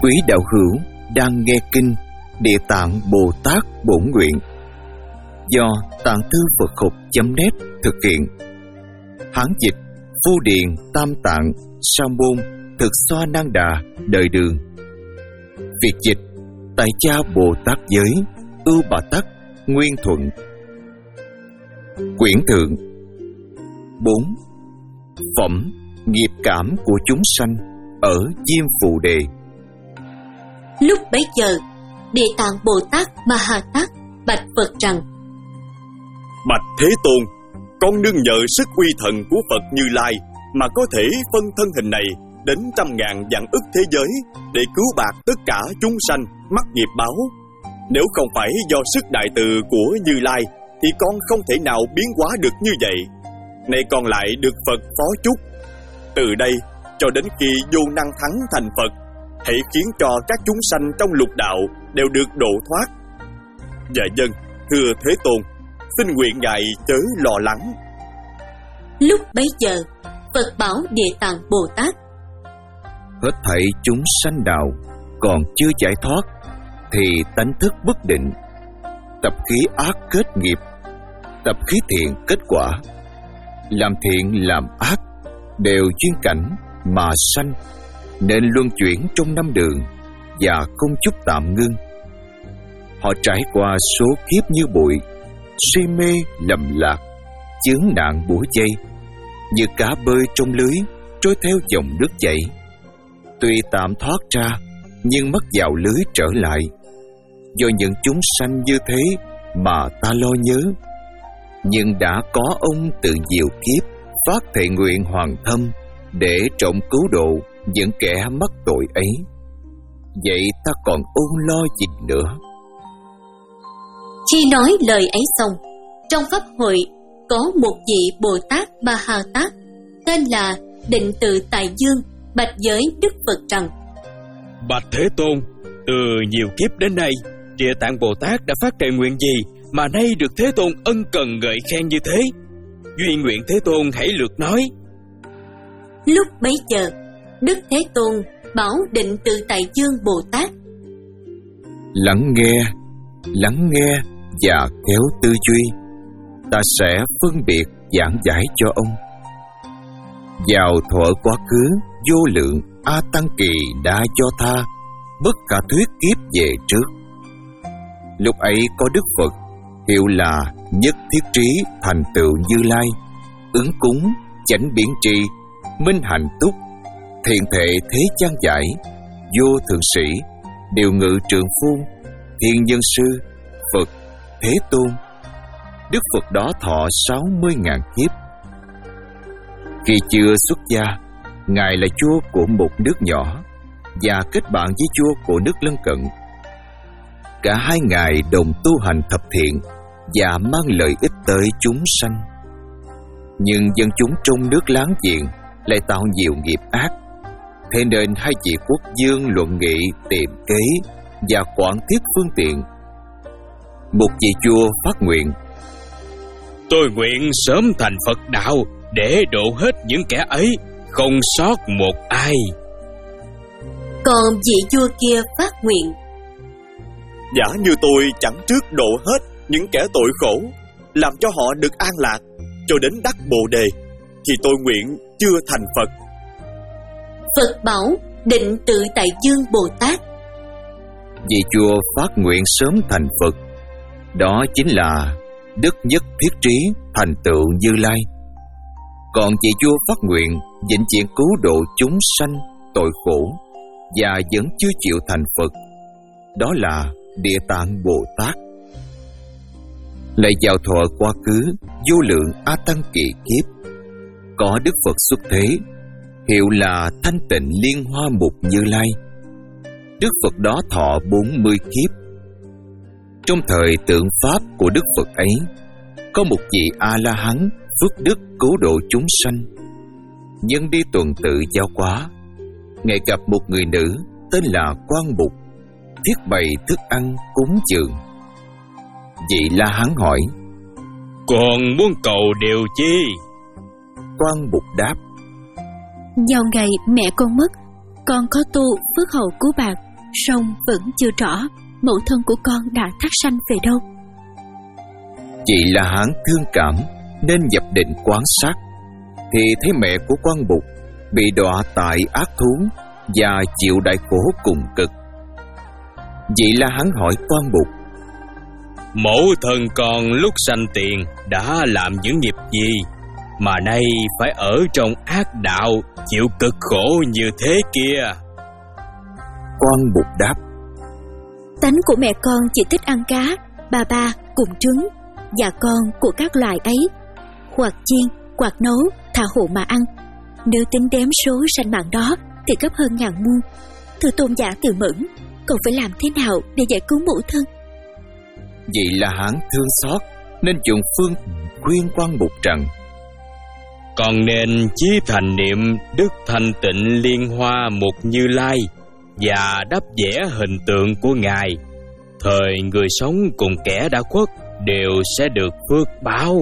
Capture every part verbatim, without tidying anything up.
Quý đạo hữu đang nghe kinh Địa Tạng Bồ Tát Bổn Nguyện do Tạng Thư Phật Học chấm net thực hiện. Hán dịch Phu Điền Tam Tạng Sa Môn Thực Xoa Nan Đà Đời Đường. Việt dịch Tại Cha Bồ Tát Giới Ưu Bà Tắc Nguyên Thuận. Quyển thượng. Bốn. Phẩm nghiệp cảm của chúng sanh ở Diêm Phù Đề. Lúc bấy giờ, Địa Tạng Bồ Tát Ma Ha Tát bạch Phật rằng: Bạch Thế Tôn, con nương nhờ sức uy thần của Phật Như Lai mà có thể phân thân hình này đến trăm ngàn vạn ức thế giới để cứu bạc tất cả chúng sanh mắc nghiệp báo. Nếu không phải do sức đại từ của Như Lai thì con không thể nào biến hóa được như vậy. Nay con lại được Phật phó chúc. Từ đây cho đến khi vô năng thắng thành Phật, hãy khiến cho các chúng sanh trong lục đạo đều được độ thoát. Dạ vâng, thưa Thế Tôn, xin nguyện Ngài chớ lo lắng. Lúc bấy giờ, Phật bảo Địa Tạng Bồ Tát: Hết thảy chúng sanh đạo còn chưa giải thoát thì tánh thức bất định, tập khí ác kết nghiệp, tập khí thiện kết quả. Làm thiện làm ác đều duyên cảnh mà sanh, nên luân chuyển trong năm đường và không chút tạm ngưng. Họ trải qua số kiếp như bụi, suy mê lầm lạc, chướng nạn bủa dây, như cá bơi trong lưới trôi theo dòng nước chảy. Tuy tạm thoát ra nhưng mất vào lưới trở lại. Do những chúng sanh như thế mà ta lo nhớ, nhưng đã có ông từ nhiều kiếp phát thệ nguyện hoàng thâm để trọng cứu độ những kẻ mắc tội ấy. Vậy ta còn ôn lo gì nữa? Khi nói lời ấy xong, trong pháp hội có một vị Bồ Tát Ma Ha Tát tên là Định Tự Tại Dương bạch với Đức Phật rằng: Bạch Thế Tôn, từ nhiều kiếp đến nay, Địa Tạng Bồ Tát đã phát thệ nguyện gì mà nay được Thế Tôn ân cần ngợi khen như thế? Duy nguyện Thế Tôn hãy lược nói. Lúc bấy giờ, Đức Thế Tôn bảo Định Tự Tại Dương Bồ Tát: Lắng nghe, lắng nghe và khéo tư duy, ta sẽ phân biệt giảng giải cho ông. Vào thuở quá khứ vô lượng, A Tăng Kỳ đã cho tha bất cả thuyết kiếp về trước. Lúc ấy có Đức Phật hiệu là Nhất Thiết Trí Thành Tựu Như Lai, ứng cúng, chánh biến tri, minh hạnh túc, thiện thệ thế gian giải, vô thượng sĩ, điều ngự trượng phu, thiên nhân sư, Phật, Thế Tôn. Đức Phật đó thọ sáu mươi ngàn kiếp. Khi chưa xuất gia, Ngài là vua của một nước nhỏ và kết bạn với vua của nước lân cận. Cả hai ngài đồng tu hành thập thiện và mang lợi ích tới chúng sanh. Nhưng dân chúng trong nước láng giềng lại tạo nhiều nghiệp ác, thế nên hai vị quốc vương luận nghị tìm kế và quản thiết phương tiện. Một vị vua phát nguyện: Tôi nguyện sớm thành Phật đạo để độ hết những kẻ ấy, không sót một ai. Còn vị vua kia phát nguyện: Giả như tôi chẳng trước độ hết những kẻ tội khổ, làm cho họ được an lạc cho đến đắc Bồ Đề, thì tôi nguyện chưa thành Phật. Phật bảo Định Tự Tại Dương Bồ Tát: Vị vua phát nguyện sớm thành Phật, đó chính là Đức Nhất Thiết Trí Thành Tựu Như Lai. Còn vị vua phát nguyện vĩnh viễn cứu độ chúng sanh tội khổ và vẫn chưa chịu thành Phật, đó là Địa Tạng Bồ Tát. Lại vào thuở quá khứ vô lượng A Tăng Kỳ kiếp, có Đức Phật xuất thế hiệu là Thanh Tịnh Liên Hoa Mục Như Lai. Đức Phật đó thọ bốn mươi kiếp. Trong thời tượng pháp của Đức Phật ấy, có một vị A-la-hán phước đức cứu độ chúng sanh. Nhân đi tuần tự giao quá, Ngài gặp một người nữ tên là Quan Bụt, thiết bày thức ăn cúng dường. Vị La-hán hỏi: Còn muốn cầu điều chi? Quan Bụt đáp: Vào ngày mẹ con mất, con có tu phước hậu cứu bạc song vẫn chưa rõ mẫu thân của con đã thác sanh về đâu. Chị La Hán thương cảm nên nhập định quan sát, thì thấy mẹ của Quan Bụt bị đọa tại ác thú và chịu đại khổ cùng cực. Chị La Hán hỏi Quan Bụt: Mẫu thân con lúc sanh tiền đã làm những nghiệp gì mà nay phải ở trong ác đạo chịu cực khổ như thế kia? Quan Bụt đáp: Tánh của mẹ con chỉ thích ăn cá, ba ba cùng trứng và con của các loài ấy, hoặc chiên, hoặc nấu, thà hộ mà ăn. Nếu tính đếm số sanh mạng đó thì gấp hơn ngàn muôn. Thưa tôn giả Từ Mẫn, còn phải làm thế nào để giải cứu mẫu thân? Vị La Hán thương xót nên dùng phương khuyên Quan Bụt rằng: Con nên chí thành niệm đức thanh tịnh liên hoa mục Như Lai và đắp vẽ hình tượng của Ngài. Thời người sống cùng kẻ đã khuất đều sẽ được phước báo.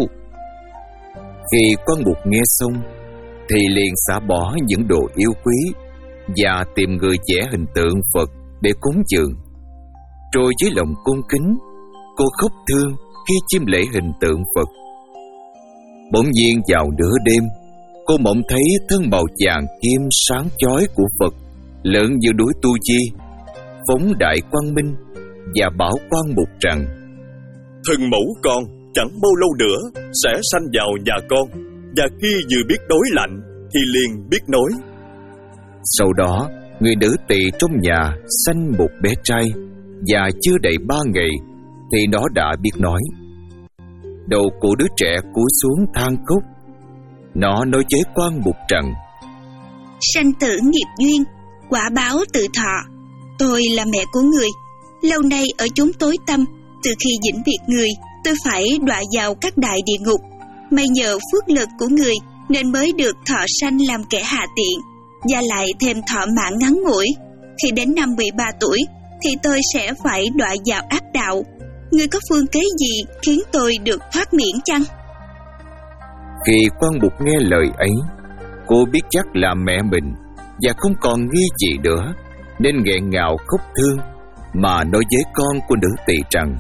Khi Quan Bụt nghe xong thì liền xả bỏ những đồ yêu quý và tìm người vẽ hình tượng Phật để cúng dường. Rồi với lòng cung kính, cô khóc thương khi chiêm lễ hình tượng Phật. Bỗng nhiên vào nửa đêm, cô mộng thấy thân màu vàng kim sáng chói của Phật lớn như núi Tu Di phóng đại quang minh và bảo Quan Bụt rằng: Thân mẫu con chẳng bao lâu nữa sẽ sanh vào nhà con, và khi vừa biết đối lạnh thì liền biết nói. Sau đó, người nữ tỳ trong nhà sanh một bé trai, và chưa đầy ba ngày thì nó đã biết nói. Đầu của đứa trẻ cúi xuống than khóc. Nó nói với Quan Bụt rằng: Sanh tử nghiệp duyên, quả báo tự thọ. Tôi là mẹ của người, lâu nay ở chốn tối tăm. Từ khi vĩnh biệt người, tôi phải đọa vào các đại địa ngục. May nhờ phước lực của người nên mới được thọ sanh làm kẻ hạ tiện, và lại thêm thọ mạng ngắn ngủi. Khi đến năm mười ba tuổi thì tôi sẽ phải đọa vào ác đạo. Ngươi có phương kế gì khiến tôi được thoát miễn chăng? Khi Quan Bụt nghe lời ấy, cô biết chắc là mẹ mình và không còn nghi gì nữa, nên nghẹn ngào khóc thương mà nói với con của nữ tỳ rằng: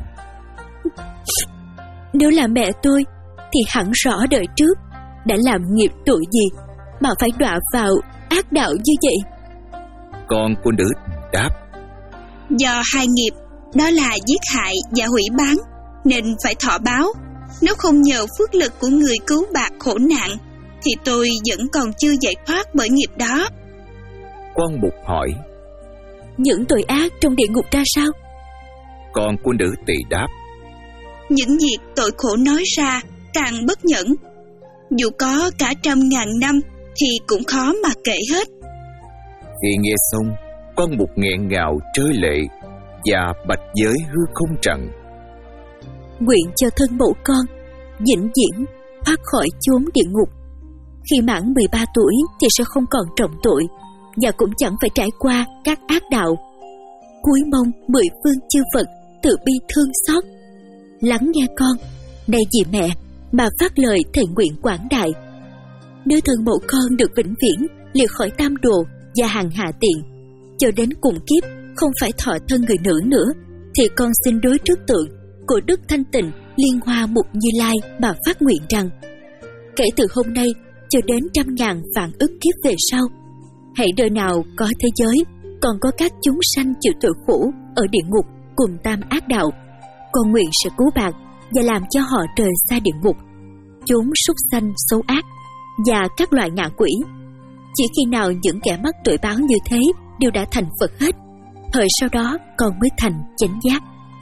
Nếu là mẹ tôi thì hẳn rõ đời trước đã làm nghiệp tội gì mà phải đọa vào ác đạo như vậy. Con của nữ đáp: Do hai nghiệp, đó là giết hại và hủy bán, nên phải thọ báo. Nếu không nhờ phước lực của người cứu bạc khổ nạn thì tôi vẫn còn chưa giải thoát bởi nghiệp đó. Quan Bụt hỏi: Những tội ác trong địa ngục ra sao? Con của nữ tỳ đáp: Những việc tội khổ nói ra càng bất nhẫn, dù có cả trăm ngàn năm thì cũng khó mà kể hết. Khi nghe xong, Quan Bụt nghẹn ngào trơi lệ và bạch giới hư không rằng: Nguyện cho thân mẫu con vĩnh viễn thoát khỏi chốn địa ngục. Khi mãn mười ba tuổi thì sẽ không còn trọng tội, và cũng chẳng phải trải qua các ác đạo. Cúi mong mười phương chư Phật tự bi thương xót, lắng nghe con, này vì mẹ mà phát lời thệ nguyện quảng đại. Nếu thân mẫu con được vĩnh viễn liệt khỏi tam đồ và hàng hạ tiện, cho đến cùng kiếp không phải thọ thân người nữ nữa, thì con xin đối trước tượng của Đức Thanh Tịnh Liên Hoa Mục Như Lai mà phát nguyện rằng: Kể từ hôm nay cho đến trăm ngàn vạn ức kiếp về sau, hãy đời nào có thế giới còn có các chúng sanh chịu tội khổ ở địa ngục cùng tam ác đạo, con nguyện sẽ cứu bạn và làm cho họ rời xa địa ngục, chốn súc sanh xấu ác và các loại ngạ quỷ. Chỉ khi nào những kẻ mắc tội báo như thế đều đã thành Phật hết, thời sau đó con mới thành chánh giác.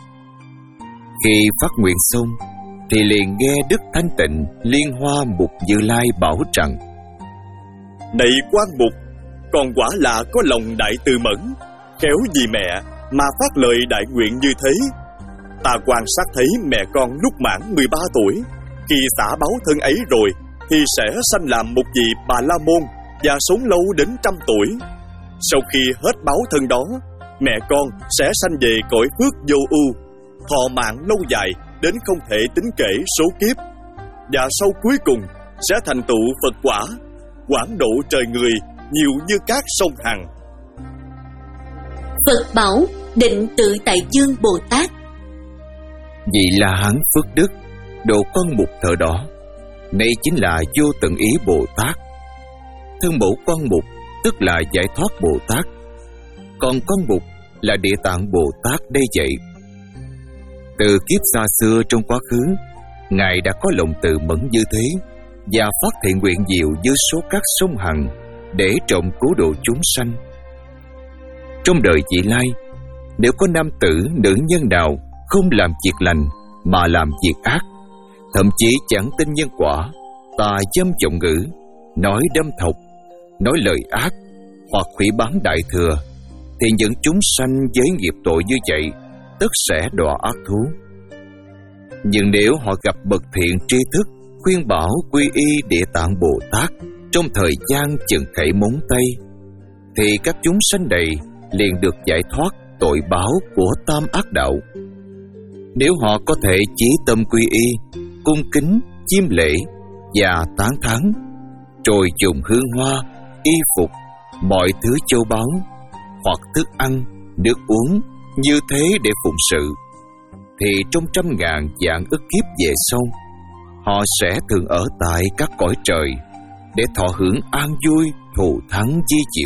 Khi phát nguyện xong thì liền nghe Đức Thanh Tịnh Liên Hoa Mục Như Lai bảo rằng: Này Quan Bụt, con quả là có lòng đại từ mẫn, khéo vì mẹ mà phát lời đại nguyện như thế. Ta quan sát thấy mẹ con lúc mãn mười ba tuổi, khi xả báo thân ấy rồi thì sẽ sanh làm một vị Bà La Môn và sống lâu đến trăm tuổi. Sau khi hết báo thân đó, mẹ con sẽ sanh về cõi phước vô ưu, thọ mạng lâu dài đến không thể tính kể số kiếp, và sau cuối cùng sẽ thành tựu Phật quả, quảng độ trời người nhiều như các sông Hằng. Phật bảo Định Tự Tại Dương Bồ Tát. Vị La Hán Phước Đức độ Quan Mục thời đó, nay chính là Vô Tận Ý Bồ Tát. Thân mẫu Quan Mục tức là Giải Thoát Bồ Tát, còn Quan Mục là Địa Tạng Bồ Tát đây vậy. Từ kiếp xa xưa trong quá khứ, Ngài đã có lòng từ mẫn như thế và phát thiện nguyện diệu với số các sông hằng để trộm cứu độ chúng sanh. Trong đời vị lai, nếu có nam tử, nữ nhân nào không làm việc lành mà làm việc ác, thậm chí chẳng tin nhân quả, tà dâm vọng ngữ, nói đâm thọc, nói lời ác hoặc hủy bán đại thừa, thì những chúng sanh với nghiệp tội như vậy tất sẽ đọa ác thú. Nhưng nếu họ gặp bậc thiện tri thức khuyên bảo quy y Địa Tạng Bồ Tát trong thời gian chừng khẩy móng tay, thì các chúng sanh này liền được giải thoát tội báo của tam ác đạo. Nếu họ có thể chí tâm quy y, cung kính, chiêm lễ và tán thán, rồi dùng hương hoa, y phục, mọi thứ châu báu hoặc thức ăn, nước uống như thế để phụng sự, thì trong trăm ngàn vạn ức kiếp về sau, họ sẽ thường ở tại các cõi trời để thọ hưởng an vui, thù thắng di diệu.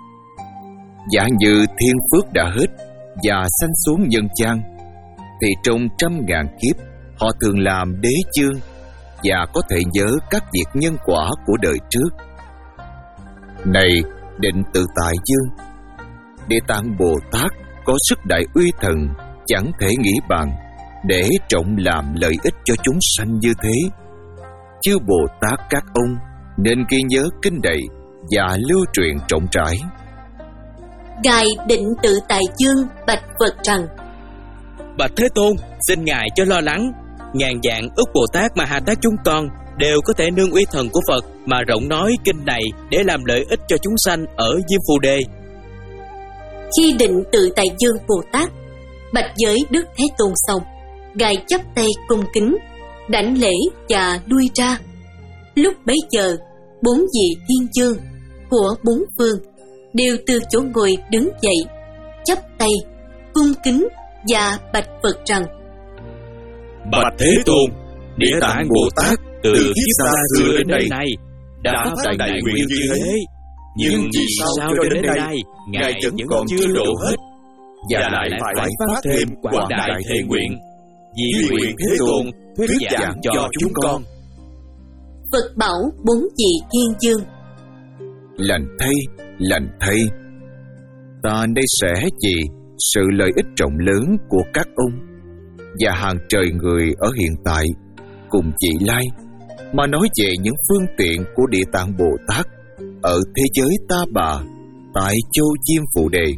Giả như thiên phước đã hết và sanh xuống nhân gian, thì trong trăm ngàn kiếp họ thường làm đế vương và có thể nhớ các việc nhân quả của đời trước. Này Định Tự Tại Dương, Địa Tạng Bồ Tát có sức đại uy thần chẳng thể nghĩ bàn để trọng làm lợi ích cho chúng sanh như thế. Chư Bồ Tát các ông nên ghi nhớ kinh đầy và lưu truyền rộng rãi. Ngài Định Tự Tại Dương bạch Phật rằng: Bạch Thế Tôn, xin Ngài cho lo lắng. Ngàn vạn ức Bồ Tát Ma Ha Tát chúng con đều có thể nương uy thần của Phật mà rộng nói kinh này để làm lợi ích cho chúng sanh ở Diêm Phù Đề. Khi Định Tự Tại Dương Bồ Tát bạch với Đức Thế Tôn xong, Ngài chắp tay cung kính, đảnh lễ và lui ra. Lúc bấy giờ, bốn vị thiên vương của bốn phương đều từ chỗ ngồi đứng dậy, chắp tay cung kính và bạch Phật rằng: Bạch Thế Tôn, Địa Tạng Bồ Tát từ kiếp xa xưa đến đây này đã phát đại nguyện như thế, nhưng vì sao cho đến đây Ngài vẫn còn chưa độ hết, và lại phải phát thêm quảng đại thệ nguyện, vì nguyện Thế Tôn thuyết giảng cho chúng con. Phật bảo bốn vị thiên vương: Lành thay, lành thay, ta đây sẽ vì sự lợi ích rộng lớn của các ông và hàng trời người ở hiện tại cùng vị lai mà nói về những phương tiện của Địa Tạng Bồ Tát ở thế giới Ta Bà tại châu Diêm Phù Đề.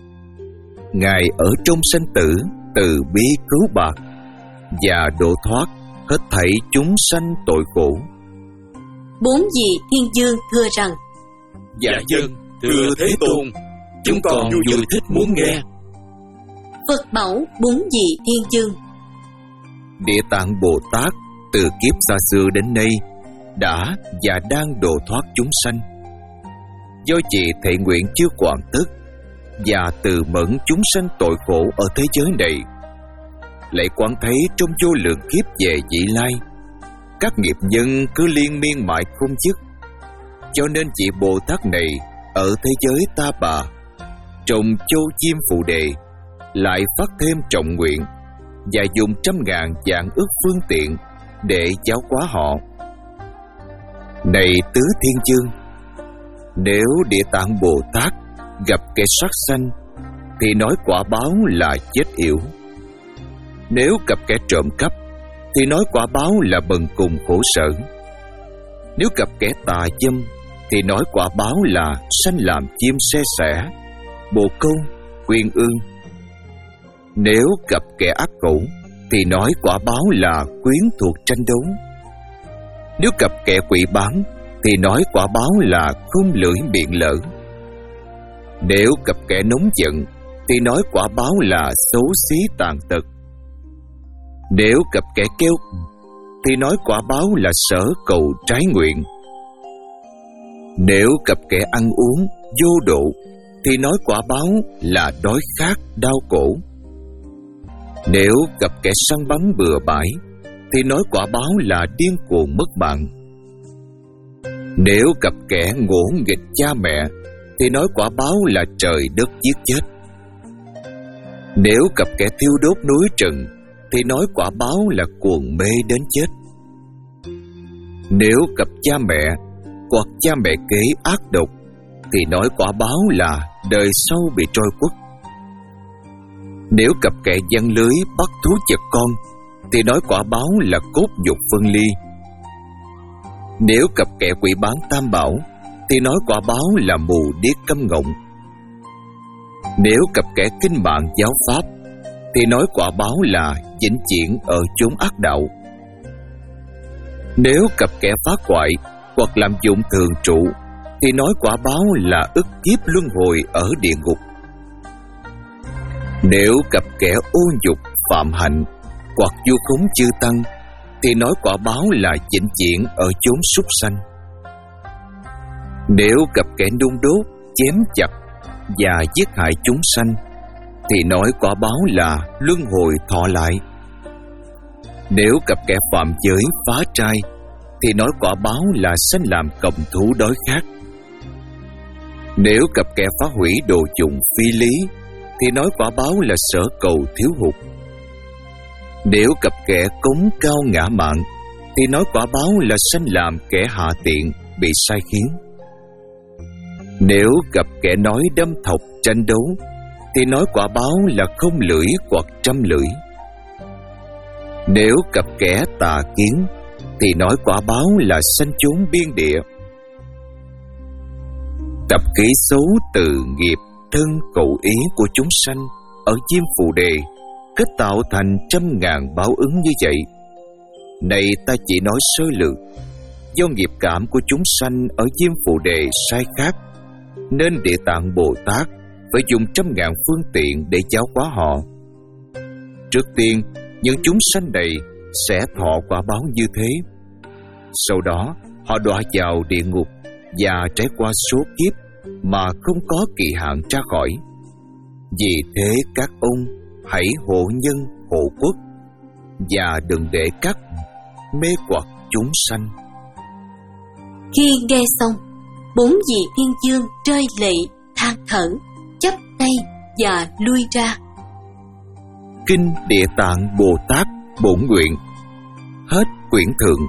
Ngài ở trong sanh tử từ bi cứu bạc và độ thoát hết thảy chúng sanh tội khổ. Bốn vị thiên vương thưa rằng: Dạ vâng, thưa Thế Tôn, chúng con vui thích muốn nghe. Phật bảo bốn vị thiên vương: Địa Tạng Bồ Tát từ kiếp xa xưa đến nay đã và đang độ thoát chúng sanh. Do chị thệ nguyện chưa hoàn tất và từ mẫn chúng sanh tội khổ ở thế giới này, lại quán thấy trong vô lượng kiếp về vị lai, các nghiệp nhân cứ liên miên mãi không dứt. Cho nên vị Bồ Tát này ở thế giới Ta Bà, trong châu Diêm Phù Đề, lại phát thêm trọng nguyện và dùng trăm ngàn vạn ức phương tiện để giáo hóa họ. Này tứ thiên vương, nếu Địa Tạng Bồ Tát gặp kẻ sát sanh thì nói quả báo là chết yểu. Nếu gặp kẻ trộm cắp thì nói quả báo là bần cùng khổ sở. Nếu gặp kẻ tà dâm thì nói quả báo là sanh làm chim xe sẻ, bồ câu, quyên ương. Nếu gặp kẻ ác cẩu thì nói quả báo là quyến thuộc tranh đấu. Nếu gặp kẻ quỷ bán thì nói quả báo là không lưỡi miệng lỡ. Nếu gặp kẻ nóng giận thì nói quả báo là xấu xí tàn tật. Nếu gặp kẻ keo thì nói quả báo là sở cầu trái nguyện. Nếu gặp kẻ ăn uống vô độ thì nói quả báo là đói khát, đau cổ. Nếu gặp kẻ săn bắn bừa bãi thì nói quả báo là điên cuồng mất mạng. Nếu gặp kẻ ngỗ nghịch cha mẹ thì nói quả báo là trời đất giết chết. Nếu gặp kẻ thiêu đốt núi rừng thì nói quả báo là cuồng mê đến chết. Nếu gặp cha mẹ hoặc cha mẹ kế ác độc thì nói quả báo là đời sau bị trôi quất. Nếu gặp kẻ giăng lưới bắt thú vật con thì nói quả báo là cốt nhục phân ly. Nếu gặp kẻ quỷ bán tam bảo thì nói quả báo là mù điếc câm ngọng. Nếu gặp kẻ kinh mạng giáo pháp thì nói quả báo là vĩnh viễn ở chốn ác đạo. Nếu gặp kẻ phá hoại hoặc làm dụng thường trụ thì nói quả báo là ức kiếp luân hồi ở địa ngục. Nếu gặp kẻ ô nhục phạm hạnh hoặc vu khống chư tăng thì nói quả báo là vĩnh viễn ở chốn súc sanh. Nếu gặp kẻ nung đốt, chém chặt và giết hại chúng sanh thì nói quả báo là luân hồi thọ lại. Nếu gặp kẻ phạm giới phá trai thì nói quả báo là sanh làm cầm thú đói khát. Nếu gặp kẻ phá hủy đồ dụng phi lý thì nói quả báo là sở cầu thiếu hụt. Nếu gặp kẻ cống cao ngã mạn thì nói quả báo là sanh làm kẻ hạ tiện, bị sai khiến. Nếu gặp kẻ nói đâm thọc tranh đấu thì nói quả báo là không lưỡi hoặc trăm lưỡi. Nếu gặp kẻ tà kiến thì nói quả báo là sanh chốn biên địa. Tập khí xấu từ nghiệp thân cầu ý của chúng sanh ở diêm phù đề kết tạo thành trăm ngàn báo ứng như vậy. Này ta chỉ nói sơ lược, do nghiệp cảm của chúng sanh ở diêm phù đề sai khác, nên Địa Tạng Bồ Tát phải dùng trăm ngàn phương tiện để giáo hóa họ. Trước tiên, những chúng sanh này sẽ thọ quả báo như thế. Sau đó, họ đọa vào địa ngục và trải qua số kiếp mà không có kỳ hạn ra khỏi. Vì thế các ông hãy hộ nhân hộ quốc và đừng để các mê hoặc chúng sanh. Khi nghe xong, bốn vị thiên vương rơi lệ than thở, chắp tay và lui ra. Kinh Địa Tạng Bồ Tát Bổn Nguyện. Hết quyển thượng.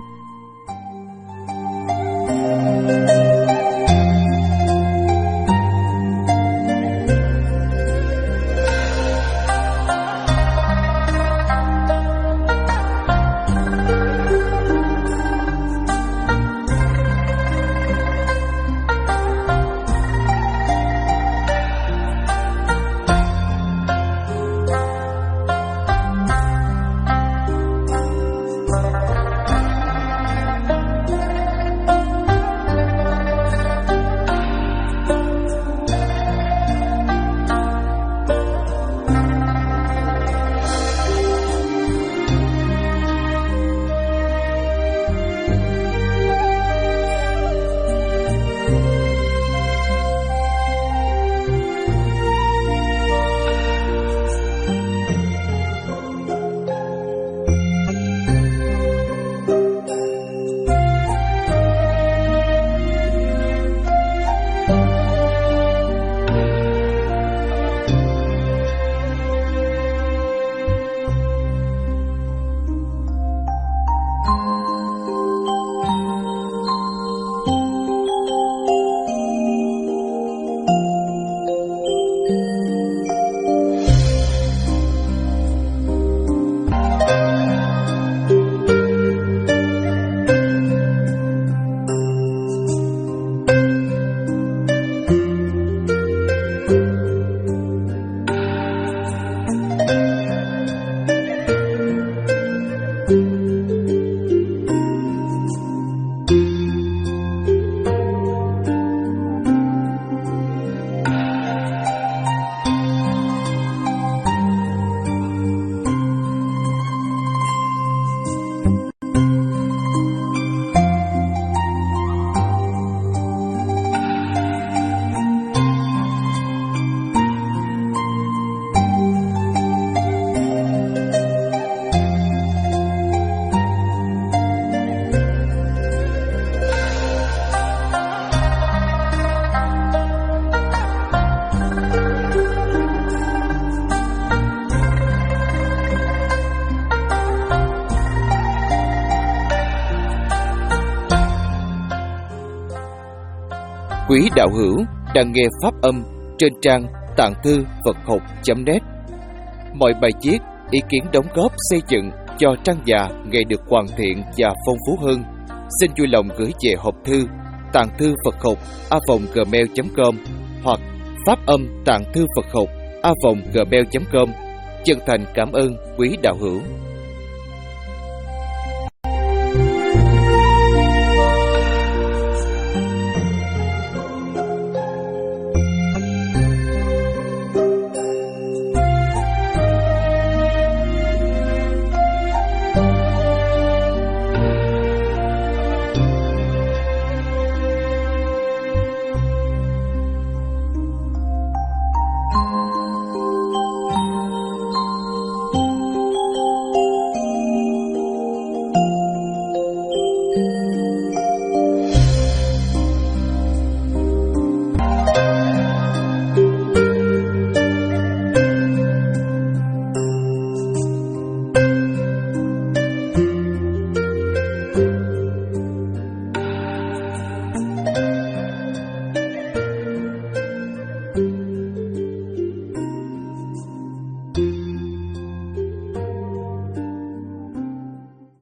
Quý đạo hữu đang nghe pháp âm trên trang tạng thư Phật học chấm net. Mọi bài viết, ý kiến đóng góp xây dựng cho trang già ngày được hoàn thiện và phong phú hơn, xin vui lòng gửi về hộp thư tạng thư Phật học a vòng gmail chấm com hoặc pháp âm tạng thư Phật học a vòng gmail chấm com. Chân thành cảm ơn quý đạo hữu.